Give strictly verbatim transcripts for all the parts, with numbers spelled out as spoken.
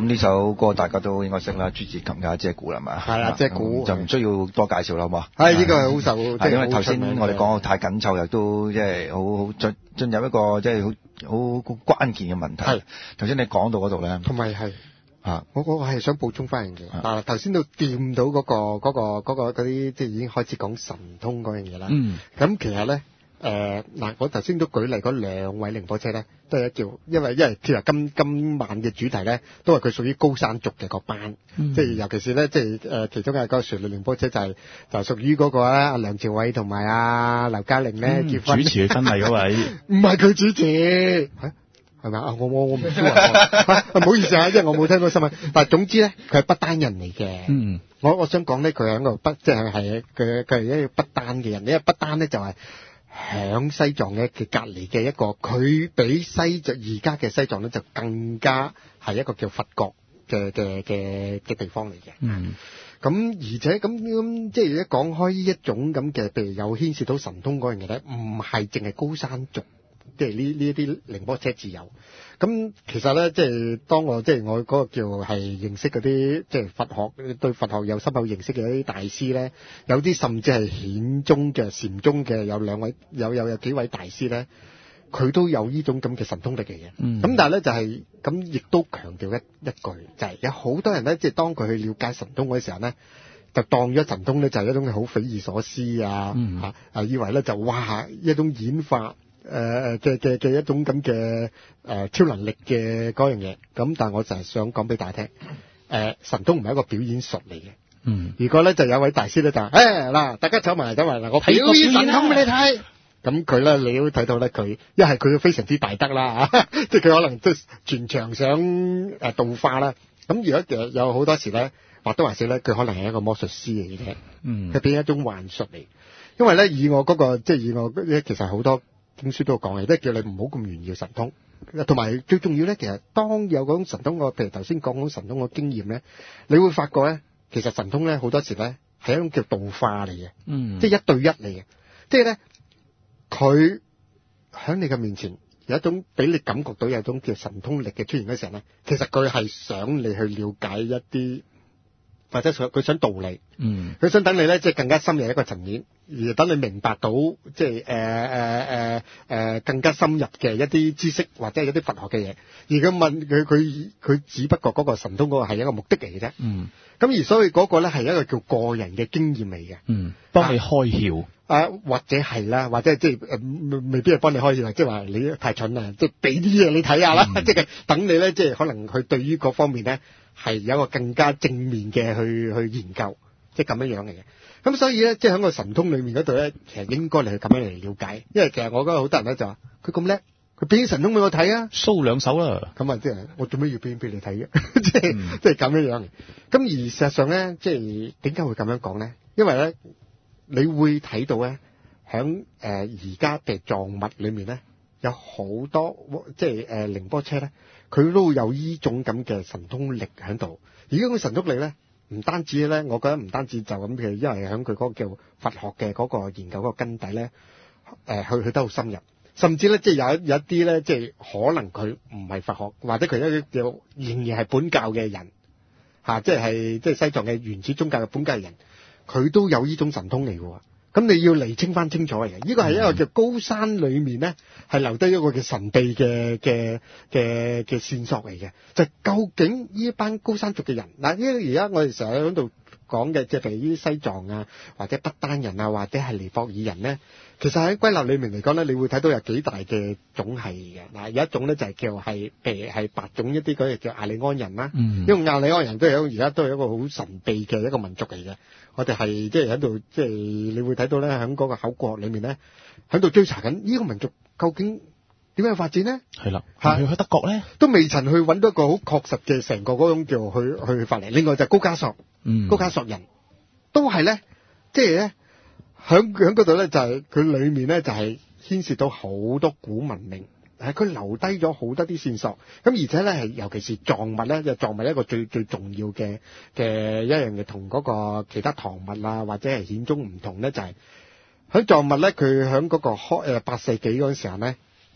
諗呢首歌大家都應該識啦，朱自琴嘅《遮古》啦嘛。 係啊，遮古就唔需要多介紹啦，好嘛？ 係呢個係好受，即係因為頭先我哋講到太緊湊，亦都即係好好進進入一個即係好好好關鍵嘅問題。係頭先你講到嗰度咧， 同埋係。 啊！ 我我係想補充翻樣嘢，嗱頭先都掂到嗰、嗰個嗰、嗰個嗰嗰啲即係已經開始講神通嗰樣嘢啦。嗯，咁其實咧誒嗱，我頭先都舉例嗰兩位寧波車咧，都係叫因為因為其實今今晚嘅主題咧，都係佢屬於高山族嘅個班，嗯、即係尤其是咧即係誒其中嘅嗰個旋律寧波車就係、是、就係屬於嗰個咧阿梁朝偉同埋阿劉嘉玲咧結婚主持婚禮嗰位， 唔係佢主持。啊係咪啊？我我我唔知啊！唔好意思啊，因為我冇聽過新聞。但係總之咧，佢係不丹人嚟嘅。嗯，我我想講咧，佢係一個不即係係佢佢係一個不丹嘅人。因為不丹咧就係響西藏嘅嘅隔離嘅一個，佢比西藏而家嘅西藏咧就更加係一個叫佛國嘅嘅嘅嘅地方嚟嘅。嗯，咁而且咁咁即係一講開呢一種咁嘅，譬如有牽涉到神通嗰樣嘢咧，唔係淨係高山族。即係呢呢一啲寧波車自由，咁其實咧，即係當我即係我嗰個叫係認識嗰啲即係佛學對佛學有深厚認識嘅一啲大師咧，有啲甚至係顯宗嘅禪宗嘅有兩位有有有幾位大師咧，佢都有呢種咁嘅神通力嘅嘢。咁、嗯、但係咧就係咁，亦都強調一一句，就係、是、有好多人咧，即係當佢去了解神通嗰時候咧，就當咗神通咧就係一種好匪夷所思啊，嗯、啊啊以為咧就哇一種演化。誒嘅嘅嘅一種咁嘅誒超能力嘅嗰樣嘢，咁但係我就係想講俾大家聽，誒、呃、神通唔係一個表演術嚟嘅。嗯，如果咧就有位大師咧就，誒嗱大家走埋嚟走埋嚟，我表演神通俾你睇。咁佢咧你都睇到咧佢，一係佢非常之大德啦嚇，即係佢可能即係全場想誒度化啦。咁如果其實有好多時咧或多或少咧，佢可能係一個魔術師嚟嘅啫。嗯，佢變一種幻術嚟。因為咧以我嗰、嗰個即係以我其實好多。經書都講嘅，即係叫你唔好咁炫耀神通，同埋最重要咧，其實當有嗰種神通個，譬如頭先講嗰種神通個經驗咧，你會發覺咧，其實神通咧好多時咧係一種叫道化嚟嘅，嗯，即係一對一嚟嘅，即係咧佢喺你嘅面前有一種俾你感覺到有一種叫神通力嘅出現嘅時候咧，其實佢係想你去了解一啲。或者佢想道理，嗯，佢想等你咧，即係更加深入一個層面，而等你明白到，即係誒誒誒誒更加深入嘅一啲知識或者係一啲佛學嘅嘢。而佢問佢佢佢只不過嗰個神通嗰個係一個目的嚟嘅啫，嗯。咁而所以嗰個咧係一個叫個人嘅經驗嚟嘅，嗯， 幫你開竅啊，或者係啦，或者即係誒未必係幫你開竅，即係話你太蠢啦，即係俾啲嘢你睇下啦，嗯、即係等你咧，即係可能佢對於嗰方面咧。係有一個更加正面嘅去去研究，即係咁樣樣嘅嘢。咁所以咧，即係喺個神通裏面嗰度咧，其實應該嚟去咁樣嚟了解。因為其實我覺得好多人咧就話佢咁叻，佢俾神通俾我睇啊 ，show 兩手啦。 咁啊，即係我做咩要俾俾你睇嘅？即係、嗯、即係咁樣樣。咁而事實上咧，即係點解會咁樣講咧？因為咧，你會睇到咧，喺誒而家嘅藏物裏面咧，有好多即係誒寧波車咧。佢都有呢種咁嘅神通力喺度，而呢種神通力咧，唔單止咧，我覺得唔單止就咁嘅，因為喺佢嗰個叫佛學嘅嗰個研究嗰個根底咧，誒、呃，去去得好深入，甚至咧，即係有一有一啲咧，即係可能佢唔係佛學，或者佢一叫仍然係本教嘅人，吓、啊，即係即係西藏嘅原始宗教嘅本教嘅人，佢都有呢種神通嚟嘅。咁你要釐清翻清楚嘅，呢個係一個叫高山裏面咧，係留低一個叫神秘嘅嘅嘅嘅線索嚟嘅。就係、究竟呢一班高山族嘅人，嗱，因為而家我哋成日喺度講嘅，即係譬如呢啲西藏啊，或者不丹人啊，或者係尼泊爾人咧，其實喺歸納裏面嚟講咧，你會睇到有幾大嘅種系嘅。嗱，有一種咧就係叫係譬如係白種一啲嗰啲叫亞利安人啦，嗯、因為亞利安人都係而家都係一個好神秘嘅一個民族嚟嘅。我哋係即係喺度，即係你會睇到咧，喺嗰個考古學裏面咧，喺度追查緊呢個民族究竟點樣發展咧？ 係啦，係去德國咧， 都未曾去揾到一個好確實嘅成個嗰種叫去去發嚟。另外就係高加索，嗯，高加索人都係咧，即係咧，喺喺嗰度咧就係佢裏面咧就係牽涉到好多古文明。係佢留低咗好多啲線索，咁而且咧係尤其是藏物咧，就藏物一個最最重要嘅嘅一樣嘢，同嗰個其他唐物啊或者係顯宗唔同咧，就係喺藏物咧，佢喺嗰個開誒八世紀嗰陣時候咧，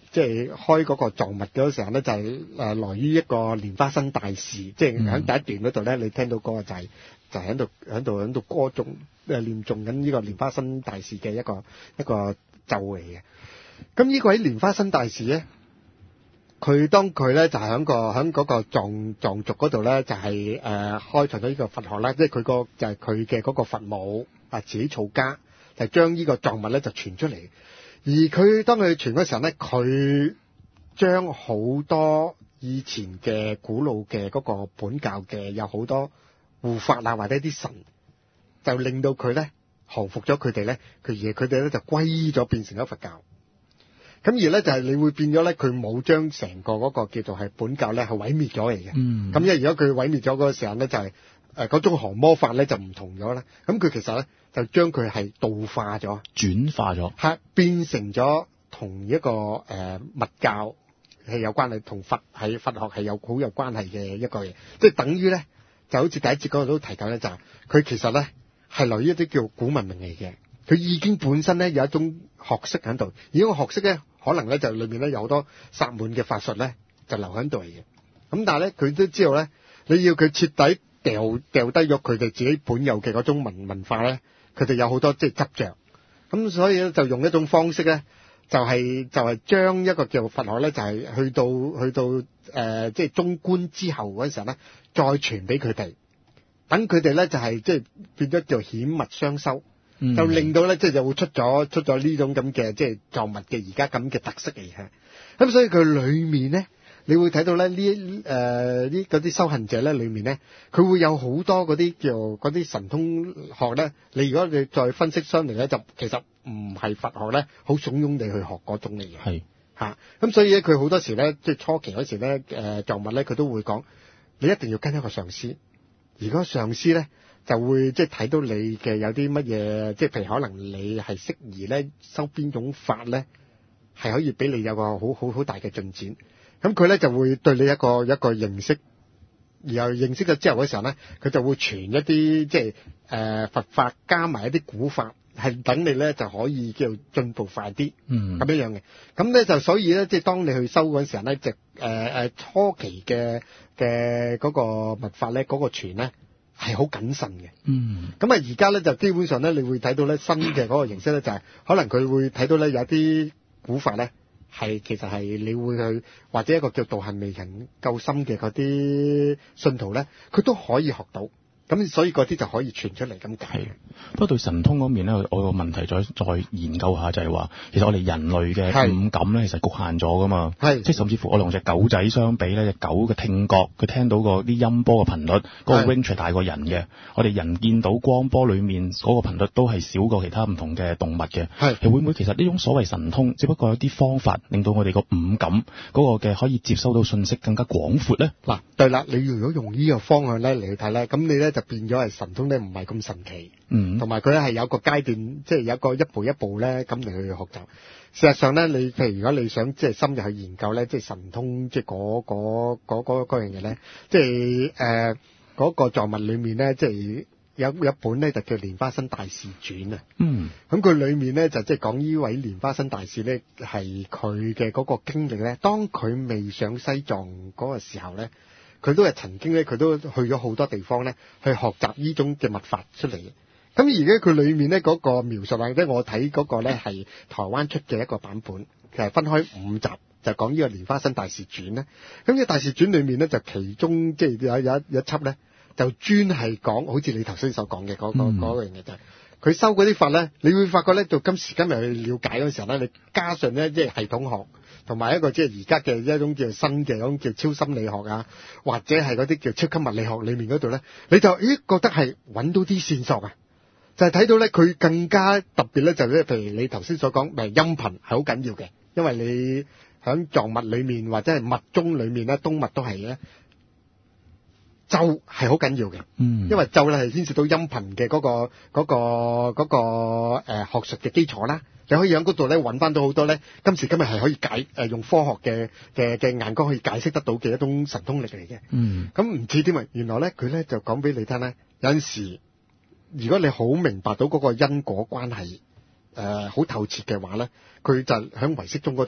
即係開嗰個藏物嗰時候咧，就係、是、誒來於一個蓮花生大士，即係喺第一段嗰度咧，你聽到嗰個就係、是、就喺度喺度喺度歌頌誒念誦緊呢個蓮花生大士嘅一個一個咒嚟嘅。咁呢個喺蓮花生大士咧，佢當佢咧就係喺個喺嗰個藏藏族嗰度咧，就係、是、誒、呃、開創咗呢個佛學啦，即係佢個就係佢嘅嗰個佛母啊自己造家，就將呢個藏物咧就傳出嚟。而佢當佢傳嗰時候咧，佢將好多以前嘅古老嘅嗰個本教嘅有好多護法啊，或者啲神，就令到佢咧降服咗佢哋咧，佢而佢哋咧就歸咗變成咗佛教。咁而咧就係你會變咗咧，佢冇將成個嗰個叫做係本教咧係毀滅咗嚟嘅。嗯。咁因為如果佢毀滅咗嗰個時候咧，就係誒嗰種降魔法咧就唔同咗啦。咁佢其實咧就將佢係道化咗， 轉化咗， 係變成咗同一個誒、呃、密教係有關係，同佛係佛學係有好有關係嘅一個嘢。即係等於咧，就好似第一節嗰度都提及咧，就係、是、佢其實咧係來於一啲叫古文明嚟嘅。佢已經本身咧有一種學識喺度，而呢個學識咧可能咧就裏面咧有好多薩滿嘅法術咧就留喺度嚟嘅。咁但係咧佢都知道咧，你要佢徹底掉掉低咗佢哋自己本有嘅嗰種文文化咧，佢哋有好多即係執着。咁所以咧就用一種方式咧，就係、是、就係、是、將一個叫佛學咧，就係、是、去到去到誒、呃、即係中觀之後嗰陣時候咧，再傳俾佢哋，等佢哋咧就係、是、即係變咗叫顯密雙修。嗯、就令到咧，即係就會出咗出咗呢種咁嘅即係藏物嘅而家咁嘅特色嚟嘅。咁所以佢裏面咧，你會睇到咧呢誒呢嗰啲修行者咧，裏面咧佢會有好多嗰啲叫嗰啲神通學咧。你如果你再分析相嚟咧，就其實唔係佛學咧，好慫恿你去學嗰種嚟嘅。係嚇。咁所以咧，佢好多時咧，即係初期嗰時咧，誒藏物咧，佢都會講你一定要跟一個上師。如果上師咧，就會即係睇到你嘅有啲乜嘢，即係譬如可能你係適宜咧修邊種法咧，係可以俾你有個好好好大嘅進展。咁佢咧就會對你一個一個認識，然後認識咗之後嘅時候咧，佢就會傳一啲即係誒、呃、佛法加埋一啲古法，係等你咧就可以叫進步快啲。嗯，咁樣樣嘅。咁咧就所以咧，即係當你去修嗰陣時候咧，就誒誒初期嘅嘅嗰個密法咧，嗰、嗰個傳咧。係好謹慎嘅，嗯，咁啊而家咧就基本上咧，你會睇到咧新嘅嗰個形式咧，就係、是、可能佢會睇到咧有啲古法咧，係其實係你會去或者一個叫道行未人夠深嘅嗰啲信徒咧，佢都可以學到。咁所以嗰啲就可以傳出嚟咁解。 不過對神通嗰面咧，我個問題再再研究下就係話，其實我哋人類嘅五感咧，其實局限咗噶嘛。係，即係甚至乎我同隻狗仔相比咧，隻狗嘅聽覺，佢聽到個啲音波嘅頻率，嗰、嗰個 range 係大過人嘅。我哋人見到光波裡面嗰個頻率都係少過其他唔同嘅動物嘅。係，係會唔會其實呢種所謂神通，只不過有啲方法令到我哋個五感嗰個嘅可以接收到信息更加廣闊咧？嗱， 對啦，你如果用呢個方向咧嚟去睇咧，咁你咧就變咗係神通咧，唔係咁神奇，嗯，同埋佢咧係有個階段，即係有一個一步一步咧咁嚟去學習。事實上咧，你譬如如果你想即係深入去研究咧，即係神通，即係嗰嗰嗰嗰嗰樣嘢咧，即係誒嗰個藏物裏面咧，即係有有一本咧就叫《蓮花生大士傳》啊，嗯，咁佢裏面咧就即係講呢位蓮花生大士咧係佢嘅嗰個經歷咧，當佢未上西藏嗰個時候咧。佢都係曾經咧，佢都去咗好多地方咧，去學習呢種嘅密法出嚟嘅。咁而家佢裏面咧嗰個描述啊，即係我睇嗰個咧係台灣出嘅一個版本，其實分開五集，就講呢個蓮花生大士傳咧。咁呢個大士傳裏面咧，就其中即係有有一一輯咧，就專係講好似你頭先所講嘅嗰嗰嗰樣嘢就係。佢修嗰啲法咧，你會發覺咧，到今時今日去了解嗰時候咧，你加上咧即係系統學，同埋一個即係而家嘅一種叫新嘅嗰種叫超心理學啊，或者係嗰啲叫超級物理學裏面嗰度咧，你就咦覺得係揾到啲線索啊，就係、是、睇到咧佢更加特別咧，就咧、是、譬如你頭先所講，咪音頻係好緊要嘅，因為你喺藏物裏面或者係密宗裏面咧，東密都係咧。咒係好緊要嘅，嗯，因為咒咧係牽涉到音頻嘅嗰個嗰、嗰個嗰、嗰個誒、呃、學術嘅基礎啦。你可以喺嗰度咧揾翻到好多咧，今時今日係可以解誒、呃、用科學嘅嘅嘅眼光可以解釋得到嘅一種神通力嚟嘅。嗯，咁唔似點啊？原來咧佢咧就講俾你聽咧，有陣時如果你好明白到嗰個因果關係誒好透徹嘅話咧，佢就喺唯識宗嗰度咧，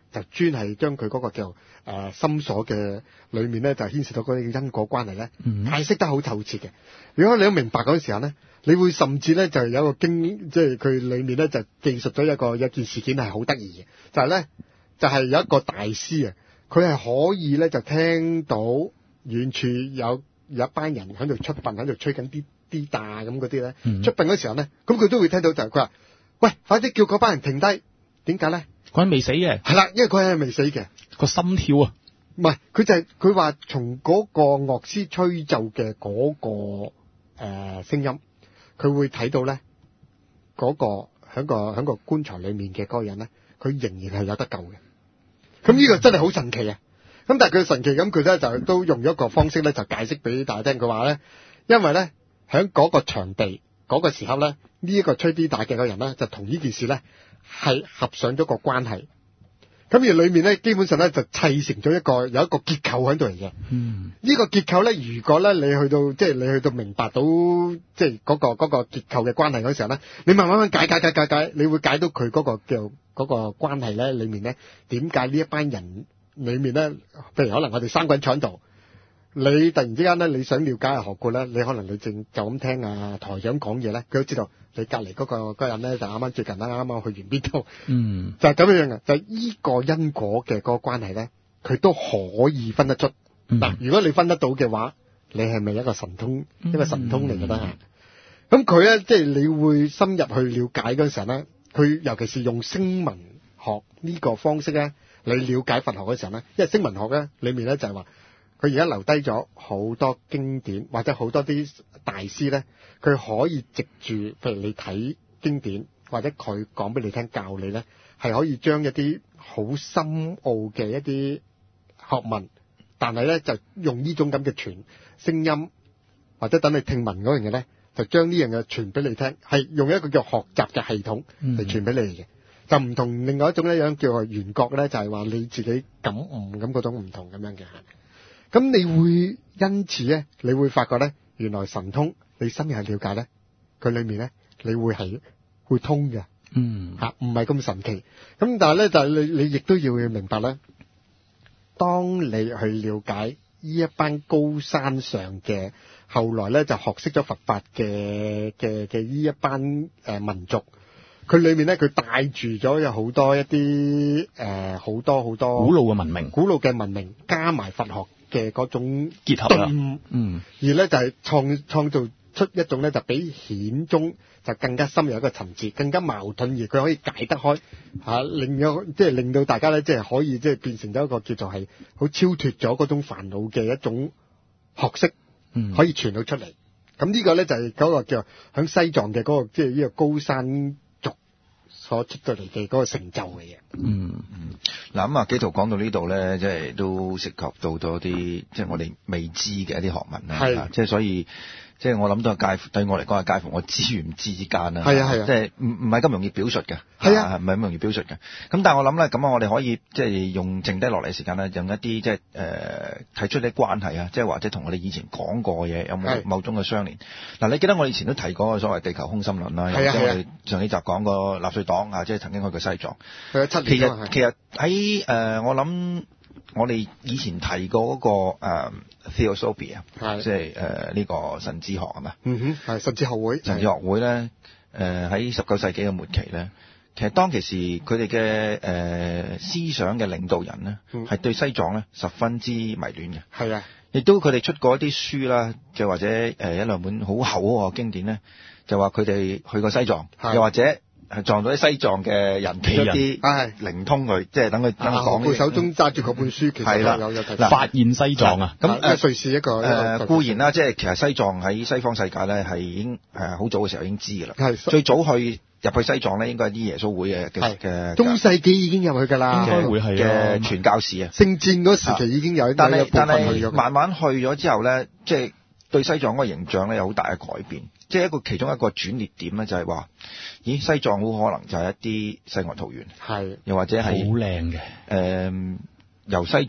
就專係將佢嗰個叫誒心鎖嘅裏面咧，就牽涉到嗰啲因果關係咧，解釋得好透徹嘅。如果你都明白嗰陣時候咧，你會甚至咧就有一個經，即係佢裏面咧就記述咗一個一件事件係好得意嘅，就係咧就係有一個大師啊，佢係可以咧就聽到遠處有有一班人喺度出殯，喺度吹緊啲啲大咁嗰啲咧，出殯嗰時候咧，咁佢都會聽到就係佢話：喂，快啲叫嗰班人停低！點解咧？ 嗰人未死嘅， 係啦，因為佢係未死嘅， 個心跳啊， 唔係佢就係佢話從嗰個樂師吹奏嘅嗰、嗰個誒聲、呃、音，佢會睇到咧嗰、嗰個喺個喺個棺材裏面嘅嗰個人咧，佢仍然係有得救嘅。咁呢個真係好神奇啊！咁但係佢神奇咁，佢咧就都用咗一個方式咧，就解釋俾大家聽。佢話咧，因為咧喺嗰個場地嗰、嗰個時候咧，呢、呢、一個吹 D 打嘅嗰個人咧，就同呢件事咧係合上咗個關係。咁而裏面咧，基本上咧就砌成咗一個有一個結構喺度嚟嘅。嗯，呢個結構咧，如果咧你去到即係你去到明白到即係嗰個嗰個結構嘅關係嗰時候咧，你慢慢慢解解解解解，你會解到佢嗰個叫嗰個關係咧，裏面咧點解呢一班人裏面咧，譬如可能我哋三個人坐喺度，你突然之間咧你想了解下何故咧，你可能你正就咁聽啊台長講嘢咧，佢都知道你隔離嗰個嗰個人咧就啱啱最近啦，啱啱去完邊度，嗯，就係咁樣樣嘅，就係依個因果嘅嗰個關係咧，佢都可以分得出。嗱、嗯，如果你分得到嘅話，你係咪一個神通？嗯、一個神通嚟嘅啦嚇。咁佢咧即係你會深入去了解嗰陣時候咧，佢尤其是用聲聞學呢個方式咧，你了解佛學嗰時候咧，因為聲聞學咧裏面咧就係話。佢而家留低咗好多經典，或者好多啲大師咧，佢可以藉住，譬如你睇經典，或者佢講俾你聽教你咧，係可以將一啲好深奧嘅一啲學問，但係咧就用呢種咁嘅傳聲音，或者等你聽聞嗰樣嘢咧，就將呢樣嘢傳俾你聽，係用一個叫學習嘅系統嚟傳俾你嘅，嗯、就唔同另外一種一樣叫做緣覺咧，就係、是、話你自己感悟咁嗰種唔同咁樣嘅。咁你會因此咧，你會發覺咧，原來神通你深入去了解咧，佢裏面咧，你會係會通嘅，嗯嚇，唔係咁神奇。咁但係咧，就係你你亦都要去明白咧，當你去了解呢一班高山上嘅，後來咧就學識咗佛法嘅嘅嘅呢一班誒、呃、民族，佢裏面咧佢帶住咗有好多一啲誒好多好多古老嘅文明， 古老嘅文明加埋佛學嘅嗰種結合啦， 嗯，而咧就係創創造出一種咧就比顯宗就更加深入一個層次，更加矛盾而佢可以解得開嚇、啊，令到即係令到大家咧即係可以即係變成咗一個叫做係好超脫咗嗰種煩惱嘅一種學識，嗯，可以傳到出嚟。咁呢個咧就係嗰個叫響西藏嘅嗰個即係呢個高山族所出到嚟嘅嗰個成就嘅嘢。 嗯嗯，嗱咁啊，紀陶講到呢度咧，即係都涉及到多啲即係我哋未知嘅一啲學問啦。係，即係所以即係我諗都係介乎對我嚟講係介乎我知與唔知之間啦。係啊係啊，即係唔唔係咁容易表述嘅。係啊，唔係咁容易表述嘅。咁但係我諗咧，咁啊，我哋可以即係用剩低落嚟嘅時間咧，用一啲即係誒提出啲關係啊，即係或者同我哋以前講過嘅嘢有冇某種嘅相連。嗱，你記得我以前都提過所謂地球空心論啦，或者我哋上幾集講過納粹黨啊，即係曾經去過西藏。係啊，七年。其實其實喺誒、呃，我諗我哋以前提過嗰、那個誒、呃、Theosophia 啊，即係誒呢個神智學係嘛？嗯哼，係神智學會。神智學會咧，誒喺十九世紀嘅末期咧，其實當其時佢哋嘅誒思想嘅領導人咧，係、嗯、對西藏咧十分之迷戀嘅。係啊，亦都佢哋出過一啲書啦，就或者誒、呃、一兩本好厚嗰個經典咧，就話佢哋去過西藏，又或者。係撞到啲西藏嘅人企一啲，係靈通佢，即係等佢等佢講。佢手中揸住嗰本書，其實有有有提發現西藏啊！ 咁誒，瑞士一個誒固然啦，即係其實西藏喺西方世界咧係已經誒好早嘅時候已經知㗎啦。係最早去入去西藏咧，應該係啲耶穌會嘅嘅嘅。 中世紀已經入去㗎啦， 應該會係嘅傳教士啊。 聖戰嗰時期已經有， 但係但係慢慢去咗之後咧，即係對西藏嗰個形象咧有好大嘅改變。即係一個其中一個轉捩點咧，就係話，咦，西藏好可能就係一啲世外桃源，係，又或者係好靚嘅，誒、呃，由西藏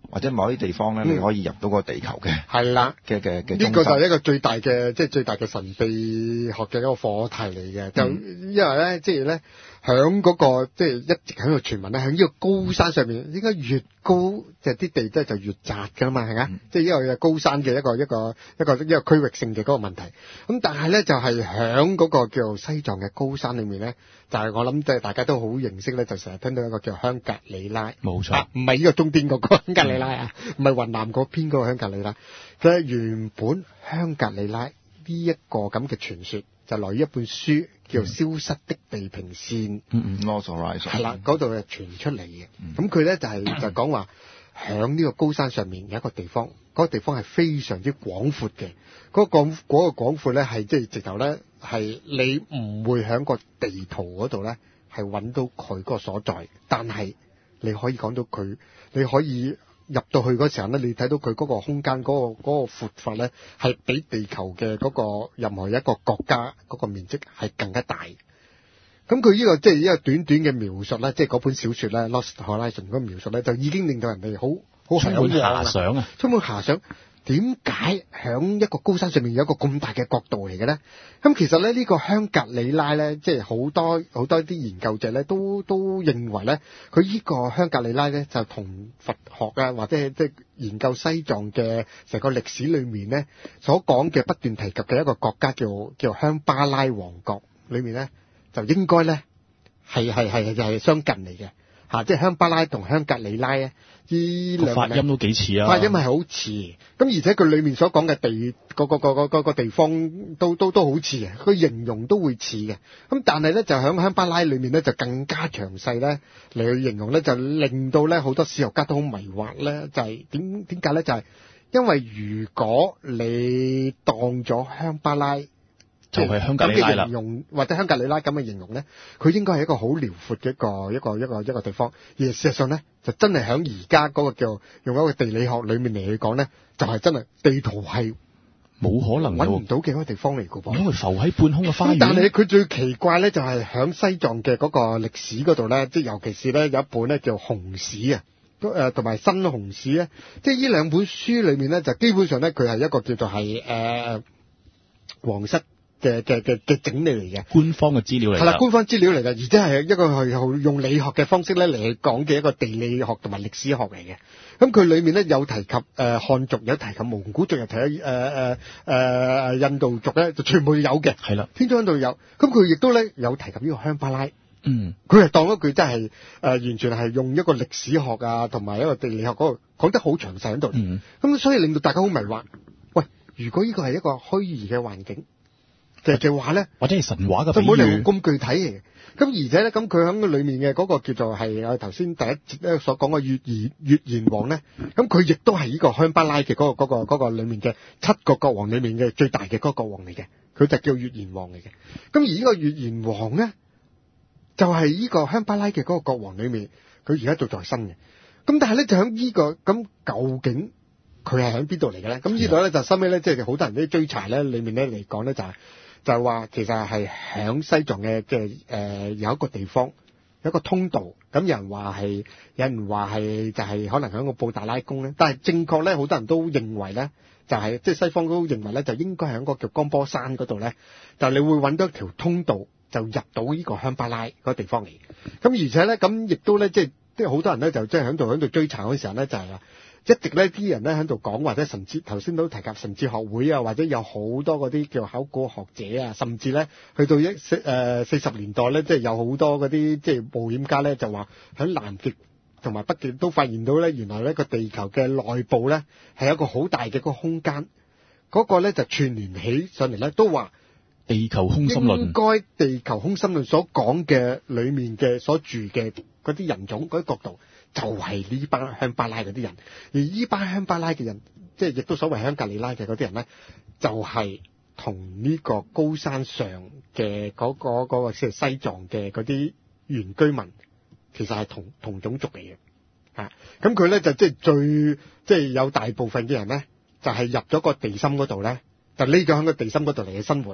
或者某啲地方咧，嗯、你可以入到個地球嘅。 係啦， 嘅嘅嘅。 呢個就係一個最大嘅，即係最大嘅神秘學嘅一個課題嚟嘅。就、嗯、因為咧，即係咧，響嗰個即係一直喺度傳聞咧，響呢個高山上面，應該越高，即係啲地質就越窄噶嘛，係咪？嗯、即係因為高山嘅一個一個一個一個區域性嘅嗰個問題。咁但係咧，就係響嗰個叫做西藏嘅高山裏面咧，就係、是、我諗即係大家都好認識咧，就成日聽到一個叫香格里拉。冇錯，唔係呢個中甸嗰個香格里拉啊，唔係雲南嗰邊嗰個香格里拉。佢原本香格里拉呢一個咁嘅傳說，就來於一本書叫《消失的地平線》。 嗯嗯 Lost Horizon 係啦， 嗰度就傳出嚟嘅。咁佢咧就係、是、就講話，響呢個高山上面有一個地方，嗰、那個地方係非常之廣闊嘅。嗰、那個嗰、那個廣闊咧係即係直頭咧係你唔會響個地圖嗰度咧係揾到佢個所在，但係你可以講到佢，你可以入到去嗰時候咧，你睇到佢嗰個空間嗰、那個嗰、那個闊法咧係比地球嘅嗰個任何一個國家嗰個面積係更加大。咁佢呢個即係一個短短嘅描述咧，即係嗰本小說咧《Lost Horizon》嗰個描述咧，就已經令到人哋好好充滿遐想啊！ 充滿遐想，點解響一個高山上面有一個咁大嘅角度嚟嘅咧？咁其實咧呢個香格里拉咧，即係好多好多啲研究者咧，都都認為咧，佢呢個香格里拉咧就同佛學啊，或者即係研究西藏嘅成個歷史裏面咧所講嘅不斷提及嘅一個國家叫叫香巴拉王國裏面咧。就應該咧係係係就係相近嚟嘅嚇，即係香巴拉同香格里拉咧，呢兩個發音都幾似啊！ 發音係好似，咁而且佢裏面所講嘅地個個個個個地方都都都好似嘅，佢形容都會似嘅。咁但係咧就喺香巴拉裏面咧就更加詳細咧嚟去形容咧，就令到咧好多史學家都好迷惑咧，就係點點解咧？就係、是、因為如果你當咗香巴拉。 就係香格里拉啦， 或者香格里拉咁嘅形容咧，佢應該係一個好遼闊嘅一個一個一個一個地方，而事實上咧就真係響而家嗰個叫用一個地理學裏面嚟去講咧，就係、是、真係地圖係冇可能揾唔到嘅一個地方嚟嘅噃， 因為浮喺半空嘅花園。 但係佢最奇怪咧，就係響西藏嘅嗰個歷史嗰度咧，即係尤其是咧有一本咧叫《紅史》啊，誒同埋《新紅史》咧，即係呢兩本書裏面咧，就基本上咧佢係一個叫做係誒皇室。嘅嘅嘅嘅整理嚟嘅， 官方嘅資料嚟， 係啦，官方資料嚟嘅，而且係一個係用理學嘅方式咧嚟去講嘅一個地理學同埋歷史學嚟嘅。咁佢裏面咧有提及誒、呃、漢族，有提及蒙古族，又提及誒誒誒印度族咧，就全部有嘅。係啦，天中印度有。咁佢亦都咧有提及呢個香巴拉。嗯，佢係當一句真係誒、呃、完全係用一個歷史學啊，同埋一個地理學嗰個講得好詳細喺度。嗯，咁所以令到大家好迷惑。喂，如果呢個係一個虛擬嘅環境，嘅嘅話咧， 或者係神話嘅比喻， 就冇理由咁具體嘅。咁而且咧，咁佢喺裏面嘅嗰個叫做係我頭先第一節咧所講嘅月兒月閻王咧，咁佢亦都係呢個香巴拉嘅嗰、嗰個嗰、嗰個嗰、嗰個裏面嘅七個國王裏面嘅最大嘅嗰個國王嚟嘅，佢就叫月閻王嚟嘅。咁而呢個月閻王咧，就係、係、呢個香巴拉嘅嗰個國王裏面，佢而家做在身嘅。咁但係咧就喺呢、呢個咁究竟佢係喺邊度嚟嘅咧？咁呢度咧就收尾咧，即係好多人都追查咧，裏面咧嚟講咧就係、係。就係話其實係響西藏嘅嘅誒有一個地方有一個通道，咁有人話係有人話係就係可能響個布達拉宮咧，但係正確咧好多人都認為咧就係即係西方都認為咧就應該喺個叫江波山嗰度咧，就你會揾到一條通道就入到呢個香巴拉嗰個地方嚟。咁而且咧咁亦都咧即係即係好多人咧就即係喺度喺度追查嗰時候咧就係話。一直咧啲人咧喺度講，或者甚至頭先都提及神智學會啊，或者有好多嗰啲叫考古學者啊，甚至咧去到一四誒四十年代咧，即係有好多嗰啲即係冒險家咧就話喺南極同埋北極都發現到咧，原來呢個地球嘅內部咧係一個好大嘅個空間，嗰、嗰個咧就串聯起上嚟咧，都話地球空心論應該地球空心論所講嘅裡面嘅所住嘅嗰啲人種嗰啲角度。就係呢班香巴拉嗰啲人，而呢班香巴拉嘅人，即係亦都所謂香格里拉嘅嗰啲人咧，就係同呢個高山上嘅嗰、嗰個嗰、嗰個即係西藏嘅嗰啲原居民，其實係同同種族嚟嘅，嚇。咁佢咧就即係最即係有大部分嘅人咧，就係、係、入咗個地心嗰度咧，就匿咗喺個地心嗰度嚟嘅生活。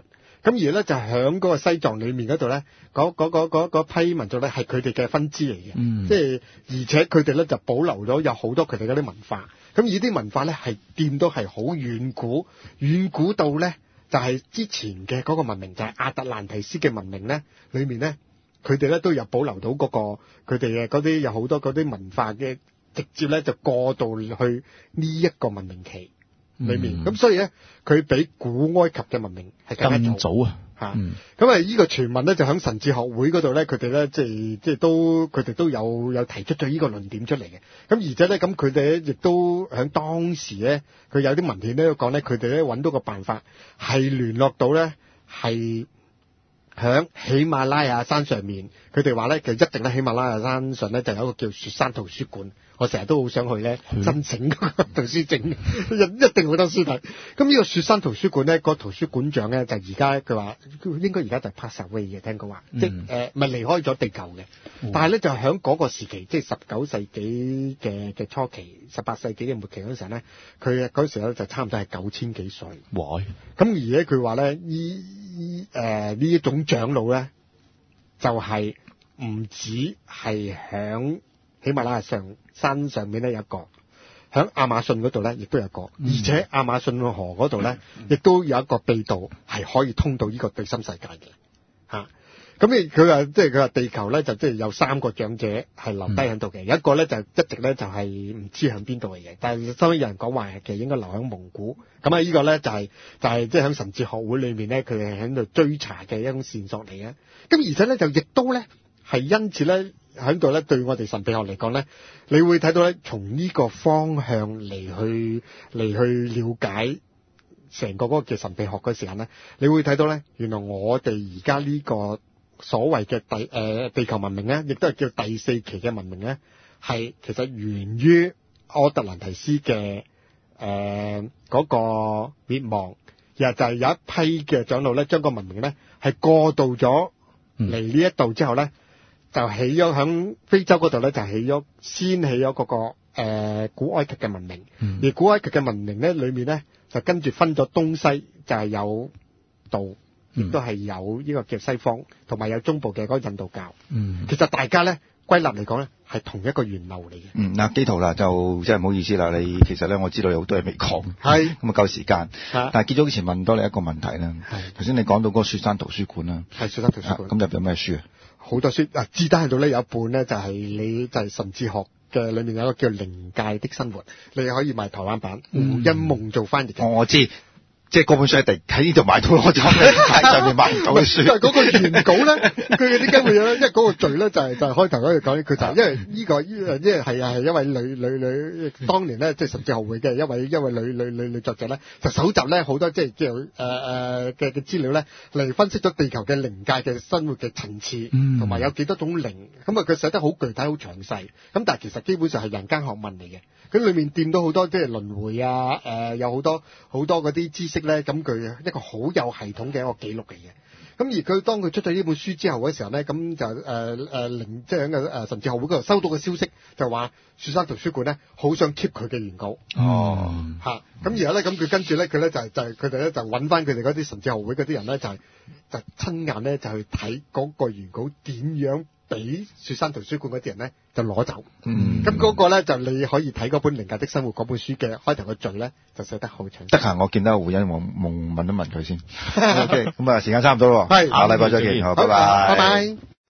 咁而咧就喺嗰個西藏裏面嗰度咧，嗰嗰嗰嗰嗰批民族咧係佢哋嘅分支嚟嘅， 嗯， 即係而且佢哋咧就保留咗有好多佢哋嗰啲文化。咁而啲文化咧係掂到係好遠古，遠古到咧就係、是、之前嘅嗰個文明就係、是、亞特蘭提斯嘅文明咧，裏面咧佢哋咧都有保留到嗰、那個佢哋嘅嗰啲有好多嗰啲文化嘅直接咧就過渡去呢一個文明期裏面。咁、嗯、所以咧佢比古埃及嘅文明係更加早啊嚇。咁啊呢個傳聞咧就喺神智學會嗰度咧，佢哋咧即係即係都佢哋都有有提出咗呢個論點出嚟嘅。咁而且咧咁佢哋咧亦都喺當時咧，佢有啲文獻咧講咧，佢哋咧揾到個辦法係聯絡到咧係喺喜馬拉雅山上面。佢哋話咧其實一定喺喜馬拉雅山上咧就有一個叫雪山圖書館。我成日都好想去咧，申請嗰個圖書證，一一定好多書睇。咁呢個雪山圖書館咧，個圖書館長咧就而家佢話，應該而家就係 pass away 嘅，聽講話，嗯、即係誒咪離開咗地球嘅。嗯、但係咧就喺嗰個時期，即係十九世紀嘅嘅初期，十八世紀嘅末期嗰陣時咧，佢嗰時咧就差唔多係九千幾歲。哇！咁而咧佢話咧，依誒呢一種長老咧，就係、是、唔止係響喜馬拉雅上山上面咧有一個，喺亞馬遜嗰度咧亦都有一個，嗯、而且亞馬遜河嗰度咧亦都有一個秘道係可以通到呢個對心世界嘅嚇。咁你佢話即係佢話地球咧就即係有三個長者係留低喺度嘅，有、嗯、一個咧就一直咧就係唔知響邊度嚟嘅，但係收尾有人講話其實應該留喺蒙古。咁啊呢個咧就係、是、就係即係喺神智學會裏面咧，佢係喺度追查嘅一種線索嚟嘅。咁而且咧就亦都咧係因此咧。喺度咧，對我哋神秘學嚟講咧，你會睇到咧，從呢個方向嚟去嚟去了解成個嗰個叫神秘學嘅時間咧，你會睇到咧，原來我哋而家呢個所謂嘅第誒、呃、地球文明咧，亦都係叫第四期嘅文明咧，係其實源於阿特蘭提斯嘅誒嗰個滅亡，又就係有一批嘅長老咧，將個文明咧係過渡咗嚟呢一度之後咧。就起咗喺非洲嗰度咧，就起咗先起咗嗰、那個誒、呃、古埃及嘅文明，嗯、而古埃及嘅文明咧裏面咧就跟住分咗東西，就係、是、有道，亦都係有呢個叫西方，同埋有中部嘅嗰個印度教。嗯，其實大家咧歸納嚟講咧係同一個源流嚟嘅。嗯， 嗱基圖啦就真係唔好意思啦，你其實咧我知道有好多嘢未講， 係咁啊夠時間。但係結咗之前問多你一個問題啦。係頭先你講到嗰個雪山圖書館啦， 係雪山圖書館。咁入邊有咩書啊？ 好多書啊！字單喺度咧有一本咧就係、是、你就係、是、神智學嘅裏面有一個叫靈界的生活，你可以買台灣版，胡因夢做翻譯嘅。 我知。即係嗰本書一定喺呢度買到攞咗，喺上面買唔到嘅書。 但係嗰個原稿咧，佢點解會有咧？因為嗰個序咧就係、是、就係、是、開頭嗰度講，佢就係因為呢、這個呢個即係係啊係一位女女女當年咧即係神智學會嘅一位一位女女女女作者咧，就搜集咧好多即係即係誒誒嘅嘅資料咧嚟分析咗地球嘅靈界嘅生活嘅層次，同埋、嗯、有幾多種靈。咁啊佢寫得好具體好詳細。咁但係其實基本上係人間學問嚟嘅。佢裏面掂到好多即係輪迴啊，誒、呃、有好多好多嗰啲知識咧，咁佢一個好有系統嘅一個記錄嚟嘅。咁而佢當佢出咗呢本書之後嘅時候咧，咁就誒誒靈即係喺個誒神智學會嗰度收到個消息，就話雪山圖書館咧好想 keep 佢嘅原稿。哦，嚇、啊！咁然後咧，咁佢跟住咧，佢咧就係就係佢哋咧就揾翻佢哋嗰啲神智學會嗰啲人咧，就係、是、就親眼咧就去睇嗰個原稿點樣。俾雪山圖書館嗰啲人咧就攞走，嗯，咁嗰個咧就你可以睇嗰本《靈界的生活》嗰本書嘅開頭嘅序咧就寫得好詳細。得閒我見到胡因夢夢問一問佢先。OK，咁啊時間差唔多咯，係下禮拜再見，好，拜拜，拜拜。